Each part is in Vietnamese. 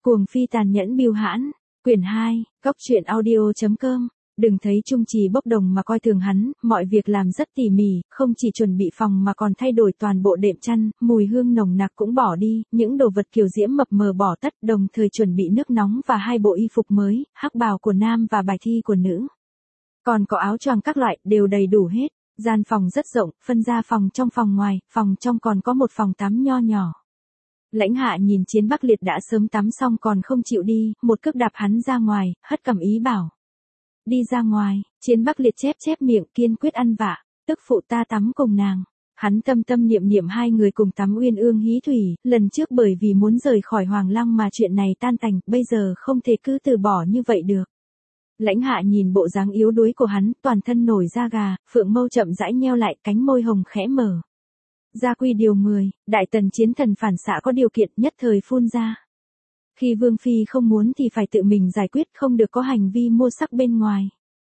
Cuồng phi tàn nhẫn bưu hãn, quyển 2, Cốc truyện audio.com. Đừng thấy Trung Trì bốc đồng mà coi thường hắn, mọi việc làm rất tỉ mỉ, không chỉ chuẩn bị phòng mà còn thay đổi toàn bộ đệm chăn, mùi hương nồng nặc cũng bỏ đi, những đồ vật kiều diễm mập mờ bỏ tất, đồng thời chuẩn bị nước nóng và 2 bộ y phục mới, hắc bào của nam và bài thi của nữ. Còn có áo choàng các loại, đều đầy đủ hết. Gian phòng rất rộng, phân ra phòng trong phòng ngoài, phòng trong còn có một phòng tắm nho nhỏ. Lãnh Hạ nhìn Chiến Bắc Liệt đã sớm tắm xong còn không chịu đi, một cước đạp hắn ra ngoài, hất cằm ý bảo. Đi ra ngoài, Chiến Bắc Liệt chép chép miệng kiên quyết ăn vạ, tức phụ ta tắm cùng nàng. Hắn tâm tâm niệm niệm hai người cùng tắm uyên ương hí thủy, lần trước bởi vì muốn rời khỏi Hoàng Lăng mà chuyện này tan tành, bây giờ không thể cứ từ bỏ như vậy được. Lãnh Hạ nhìn bộ dáng yếu đuối của hắn, toàn thân nổi da gà, phượng mâu chậm rãi nheo lại, cánh môi hồng khẽ mở. Gia quy điều 10, đại tần chiến thần phản xạ có điều kiện nhất thời phun ra. Khi Vương Phi không muốn thì phải tự mình giải quyết, không được có hành vi mua sắc bên ngoài.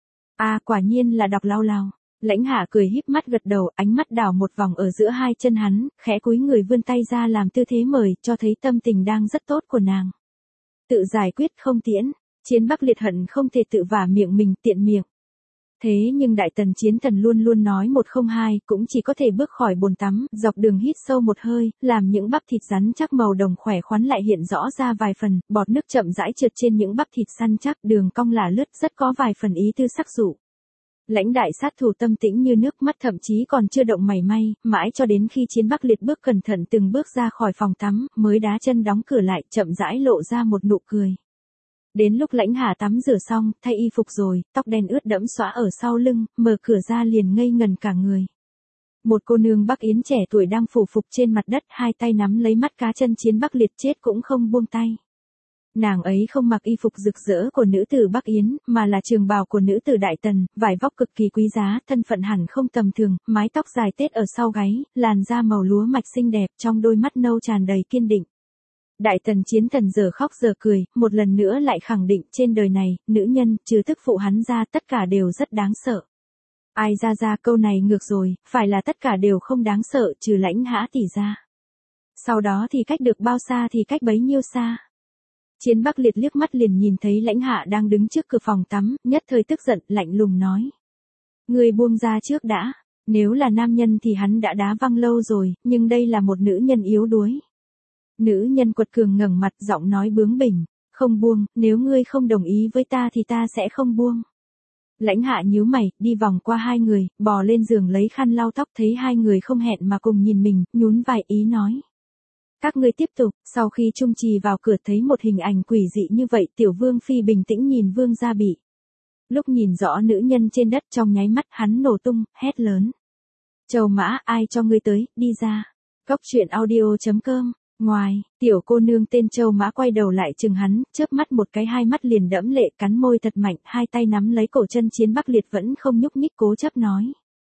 Quả nhiên là đọc lao lao. Lãnh Hạ cười híp mắt gật đầu, ánh mắt đảo một vòng ở giữa hai chân hắn, khẽ cúi người vươn tay ra làm tư thế mời, cho thấy tâm tình đang rất tốt của nàng. Tự giải quyết không tiễn, Chiến Bắc Liệt hận không thể tự vả miệng mình tiện miệng. Thế nhưng đại tần chiến thần luôn luôn nói một không hai, cũng chỉ có thể bước khỏi bồn tắm, dọc đường hít sâu một hơi, làm những bắp thịt rắn chắc màu đồng khỏe khoắn lại hiện rõ ra vài phần, bọt nước chậm rãi trượt trên những bắp thịt săn chắc, đường cong lả lướt rất có vài phần ý tư sắc dụ. Lãnh đại sát thủ tâm tĩnh như nước, mắt thậm chí còn chưa động mảy may, mãi cho đến khi Chiến Bắc Liệt bước cẩn thận từng bước ra khỏi phòng tắm, mới đá chân đóng cửa lại, chậm rãi lộ ra một nụ cười. Đến lúc Lãnh Hạ tắm rửa xong, thay y phục rồi, tóc đen ướt đẫm xõa ở sau lưng, mở cửa ra liền ngây ngần cả người. Một cô nương Bắc Yến trẻ tuổi đang phủ phục trên mặt đất, hai tay nắm lấy mắt cá chân Chiến Bắc Liệt chết cũng không buông tay. Nàng ấy không mặc y phục rực rỡ của nữ tử Bắc Yến, mà là trường bào của nữ tử Đại Tần, vải vóc cực kỳ quý giá, thân phận hẳn không tầm thường, mái tóc dài tết ở sau gáy, làn da màu lúa mạch xinh đẹp, trong đôi mắt nâu tràn đầy kiên định. Đại tần chiến thần giờ khóc giờ cười, một lần nữa lại khẳng định trên đời này, nữ nhân, trừ tức phụ hắn ra tất cả đều rất đáng sợ. Ai ra câu này ngược rồi, phải là tất cả đều không đáng sợ trừ Lãnh Hạ tỷ ra. Sau đó thì cách được bao xa thì cách bấy nhiêu xa. Chiến Bắc Liệt liếc mắt liền nhìn thấy Lãnh Hạ đang đứng trước cửa phòng tắm, nhất thời tức giận, lạnh lùng nói. Người buông ra trước đã, nếu là nam nhân thì hắn đã đá văng lâu rồi, nhưng đây là một nữ nhân yếu đuối. Nữ nhân quật cường ngẩng mặt, giọng nói bướng bỉnh, không buông, nếu ngươi không đồng ý với ta thì ta sẽ không buông. Lãnh Hạ nhíu mày, đi vòng qua hai người, bò lên giường lấy khăn lau tóc, thấy hai người không hẹn mà cùng nhìn mình, nhún vai ý nói. Các ngươi tiếp tục. Sau khi Trung Trì vào cửa thấy một hình ảnh quỷ dị như vậy, Tiểu Vương Phi bình tĩnh nhìn Vương Gia Bị. Lúc nhìn rõ nữ nhân trên đất trong nháy mắt hắn nổ tung, hét lớn. Trầu Mã, ai cho ngươi tới, đi ra. Cốc truyện audio.com. Ngoài, tiểu cô nương tên Châu Mã quay đầu lại chừng hắn, chớp mắt một cái, hai mắt liền đẫm lệ, cắn môi thật mạnh, hai tay nắm lấy cổ chân Chiến Bắc Liệt vẫn không nhúc nhích, cố chấp nói.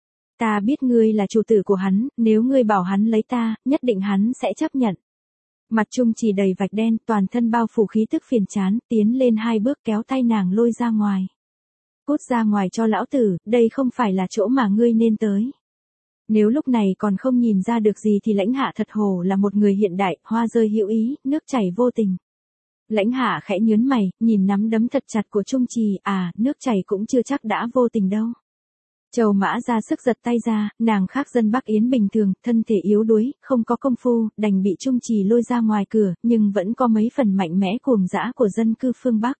Ta biết ngươi là chủ tử của hắn, nếu ngươi bảo hắn lấy ta, nhất định hắn sẽ chấp nhận. Mặt Trung Trì đầy vạch đen, toàn thân bao phủ khí tức phiền chán, tiến lên hai bước kéo tay nàng lôi ra ngoài. Cút ra ngoài cho lão tử, đây không phải là chỗ mà ngươi nên tới. Nếu lúc này còn không nhìn ra được gì thì Lãnh Hạ thật hồ là một người hiện đại, hoa rơi hữu ý, nước chảy vô tình. Lãnh Hạ khẽ nhớn mày, nhìn nắm đấm thật chặt của Trung Trì, nước chảy cũng chưa chắc đã vô tình đâu. Trầu Mã ra sức giật tay ra, nàng khác dân Bắc Yến bình thường, thân thể yếu đuối, không có công phu, đành bị Trung Trì lôi ra ngoài cửa, nhưng vẫn có mấy phần mạnh mẽ cuồng dã của dân cư phương Bắc.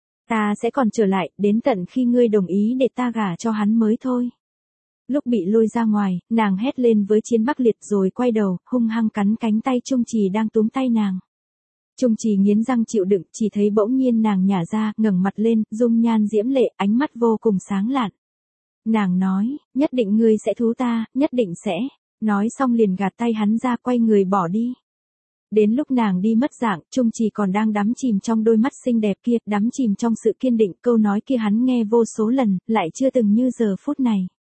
Ta sẽ còn trở lại, đến tận khi ngươi đồng ý để ta gả cho hắn mới thôi. Lúc bị lôi ra ngoài, nàng hét lên với Chiến Bắc Liệt rồi quay đầu, hung hăng cắn cánh tay Trung Trì đang túm tay nàng. Trung Trì nghiến răng chịu đựng, chỉ thấy bỗng nhiên nàng nhả ra, ngẩng mặt lên, dung nhan diễm lệ, ánh mắt vô cùng sáng lạn. Nàng nói, nhất định ngươi sẽ thú ta, nhất định sẽ. Nói xong liền gạt tay hắn ra, quay người bỏ đi. Đến lúc nàng đi mất dạng, Trung Trì còn đang đắm chìm trong đôi mắt xinh đẹp kia, đắm chìm trong sự kiên định, câu nói kia hắn nghe vô số lần, lại chưa từng như giờ phút này.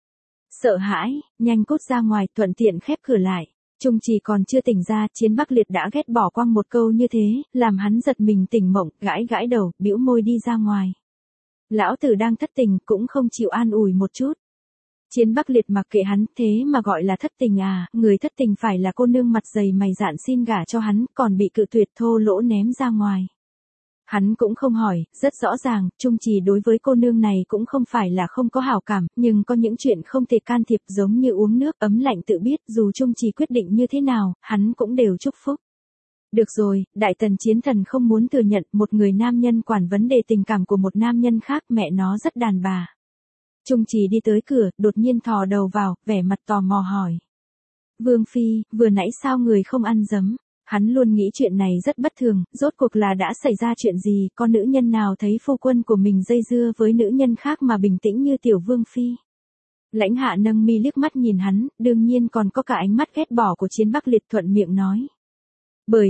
Sợ hãi, nhanh cút ra ngoài, thuận tiện khép cửa lại. Trung Trì còn chưa tỉnh ra, Chiến Bắc Liệt đã ghét bỏ quăng một câu như thế, làm hắn giật mình tỉnh mộng, gãi đầu, bĩu môi đi ra ngoài. Lão tử đang thất tình, cũng không chịu an ủi một chút. Chiến Bắc Liệt mặc kệ hắn, thế mà gọi là thất tình người thất tình phải là cô nương mặt dày mày dạn xin gả cho hắn, còn bị cự tuyệt thô lỗ ném ra ngoài. Hắn cũng không hỏi, rất rõ ràng, Trung Trì đối với cô nương này cũng không phải là không có hảo cảm, nhưng có những chuyện không thể can thiệp giống như uống nước ấm lạnh tự biết, dù Trung Trì quyết định như thế nào, hắn cũng đều chúc phúc. Được rồi, Đại Tần Chiến Thần không muốn thừa nhận một người nam nhân quản vấn đề tình cảm của một nam nhân khác, mẹ nó rất đàn bà. Trung Trì đi tới cửa, đột nhiên thò đầu vào, vẻ mặt tò mò hỏi. Vương Phi, vừa nãy sao người không ăn dấm? Hắn luôn nghĩ chuyện này rất bất thường, rốt cuộc là đã xảy ra chuyện gì, có nữ nhân nào thấy phu quân của mình dây dưa với nữ nhân khác mà bình tĩnh như tiểu Vương Phi. Lãnh Hạ nâng mi liếc mắt nhìn hắn, đương nhiên còn có cả ánh mắt ghét bỏ của Chiến Bắc Liệt, thuận miệng nói. Bởi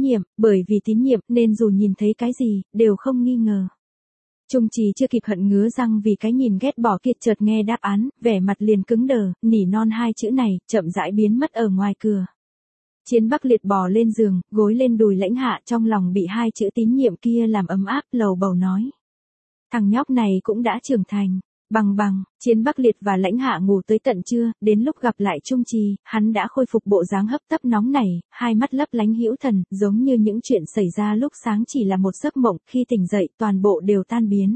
vì tín nhiệm nên dù nhìn thấy cái gì, đều không nghi ngờ. Trung Trì chưa kịp hận ngứa răng vì cái nhìn ghét bỏ kia, chợt nghe đáp án, vẻ mặt liền cứng đờ, nỉ non hai chữ này, chậm rãi biến mất ở ngoài cửa. Chiến Bắc Liệt bò lên giường, gối lên đùi Lãnh Hạ, trong lòng bị hai chữ tín nhiệm kia làm ấm áp, lầu bầu nói. Thằng nhóc này cũng đã trưởng thành. Bằng, Chiến Bắc Liệt và Lãnh Hạ ngủ tới tận trưa, đến lúc gặp lại Trung Trì, hắn đã khôi phục bộ dáng hấp tấp nóng nảy, hai mắt lấp lánh hữu thần, giống như những chuyện xảy ra lúc sáng chỉ là một giấc mộng, khi tỉnh dậy toàn bộ đều tan biến.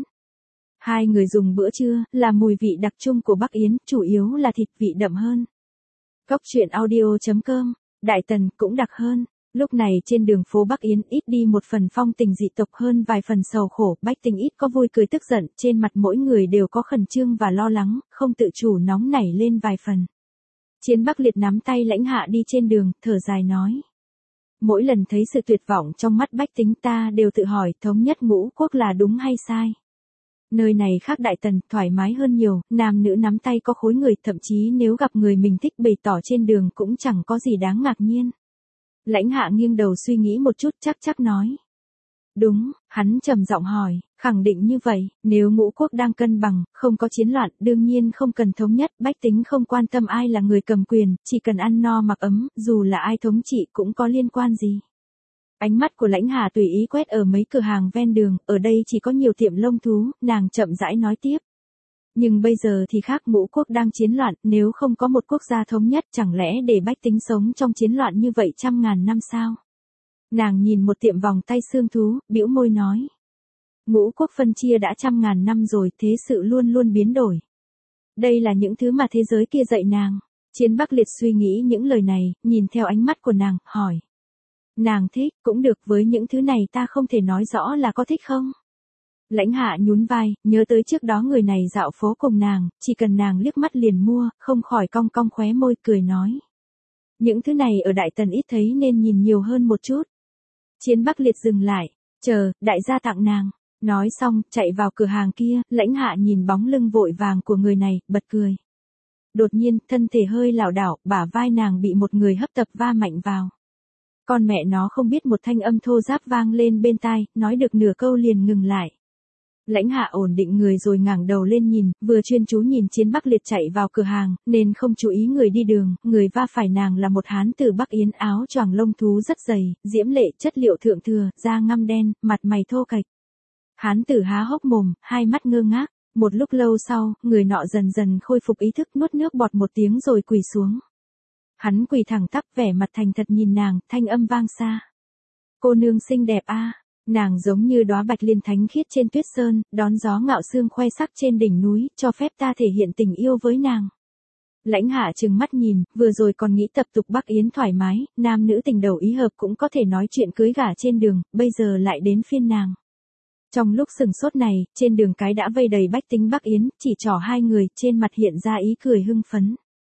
Hai người dùng bữa trưa, là mùi vị đặc trưng của Bắc Yến, chủ yếu là thịt vị đậm hơn. Cốc truyện audio.com, Đại Tần cũng đặc hơn. Lúc này trên đường phố Bắc Yến ít đi một phần phong tình dị tộc hơn vài phần sầu khổ, bách tính ít có vui cười tức giận, trên mặt mỗi người đều có khẩn trương và lo lắng, không tự chủ nóng nảy lên vài phần. Chiến Bắc Liệt nắm tay Lãnh Hạ đi trên đường, thở dài nói. Mỗi lần thấy sự tuyệt vọng trong mắt bách tính ta đều tự hỏi thống nhất ngũ quốc là đúng hay sai. Nơi này khác Đại Tần, thoải mái hơn nhiều, nam nữ nắm tay có khối người, thậm chí nếu gặp người mình thích bày tỏ trên đường cũng chẳng có gì đáng ngạc nhiên. Lãnh Hạ nghiêng đầu suy nghĩ một chút, chắc nói. Đúng, hắn trầm giọng hỏi, khẳng định như vậy, nếu ngũ quốc đang cân bằng, không có chiến loạn, đương nhiên không cần thống nhất, bách tính không quan tâm ai là người cầm quyền, chỉ cần ăn no mặc ấm, dù là ai thống trị cũng có liên quan gì. Ánh mắt của Lãnh Hạ tùy ý quét ở mấy cửa hàng ven đường, ở đây chỉ có nhiều tiệm lông thú, nàng chậm rãi nói tiếp. Nhưng bây giờ thì khác, ngũ quốc đang chiến loạn, nếu không có một quốc gia thống nhất chẳng lẽ để bách tính sống trong chiến loạn như vậy trăm ngàn năm sao? Nàng nhìn một tiệm vòng tay xương thú, bĩu môi nói. Ngũ quốc phân chia đã trăm ngàn năm rồi, thế sự luôn luôn biến đổi. Đây là những thứ mà thế giới kia dạy nàng. Chiến Bắc Liệt suy nghĩ những lời này, nhìn theo ánh mắt của nàng, hỏi. Nàng thích, cũng được, với những thứ này ta không thể nói rõ là có thích không? Lãnh Hạ nhún vai, nhớ tới trước đó người này dạo phố cùng nàng, chỉ cần nàng liếc mắt liền mua, không khỏi cong cong khóe môi cười nói. Những thứ này ở Đại Tần ít thấy nên nhìn nhiều hơn một chút. Chiến Bắc Liệt dừng lại, chờ, đại gia tặng nàng. Nói xong, chạy vào cửa hàng kia, Lãnh Hạ nhìn bóng lưng vội vàng của người này, bật cười. Đột nhiên, thân thể hơi lảo đảo, bả vai nàng bị một người hấp tập va mạnh vào. Con mẹ nó không biết, một thanh âm thô ráp vang lên bên tai, nói được nửa câu liền ngừng lại. Lãnh Hạ ổn định người rồi ngẩng đầu lên nhìn, vừa chuyên chú nhìn Chiến Bắc Liệt chạy vào cửa hàng, nên không chú ý người đi đường, người va phải nàng là một hán tử Bắc Yến, áo choàng lông thú rất dày, diễm lệ, chất liệu thượng thừa, da ngăm đen, mặt mày thô kệch. Hán tử há hốc mồm, hai mắt ngơ ngác, một lúc lâu sau, người nọ dần dần khôi phục ý thức, nuốt nước bọt một tiếng rồi quỳ xuống. Hắn quỳ thẳng tắp, vẻ mặt thành thật nhìn nàng, thanh âm vang xa. Cô nương xinh đẹp a. Nàng giống như đóa bạch liên thánh khiết trên tuyết sơn, đón gió ngạo sương khoe sắc trên đỉnh núi, cho phép ta thể hiện tình yêu với nàng. Lãnh Hạ trừng mắt nhìn, vừa rồi còn nghĩ tập tục Bắc Yến thoải mái, nam nữ tình đầu ý hợp cũng có thể nói chuyện cưới gả trên đường, bây giờ lại đến phiên nàng. Trong lúc sừng sốt này, trên đường cái đã vây đầy bách tính Bắc Yến, chỉ trỏ hai người, trên mặt hiện ra ý cười hưng phấn.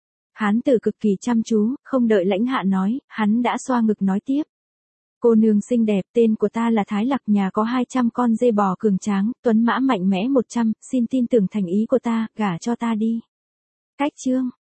Hán tử cực kỳ chăm chú, không đợi Lãnh Hạ nói, hắn đã xoa ngực nói tiếp. Cô nương xinh đẹp, tên của ta là Thái Lạc, nhà có 200 con dê bò cường tráng, tuấn mã mạnh mẽ 100, xin tin tưởng thành ý của ta, gả cho ta đi. Cách chương.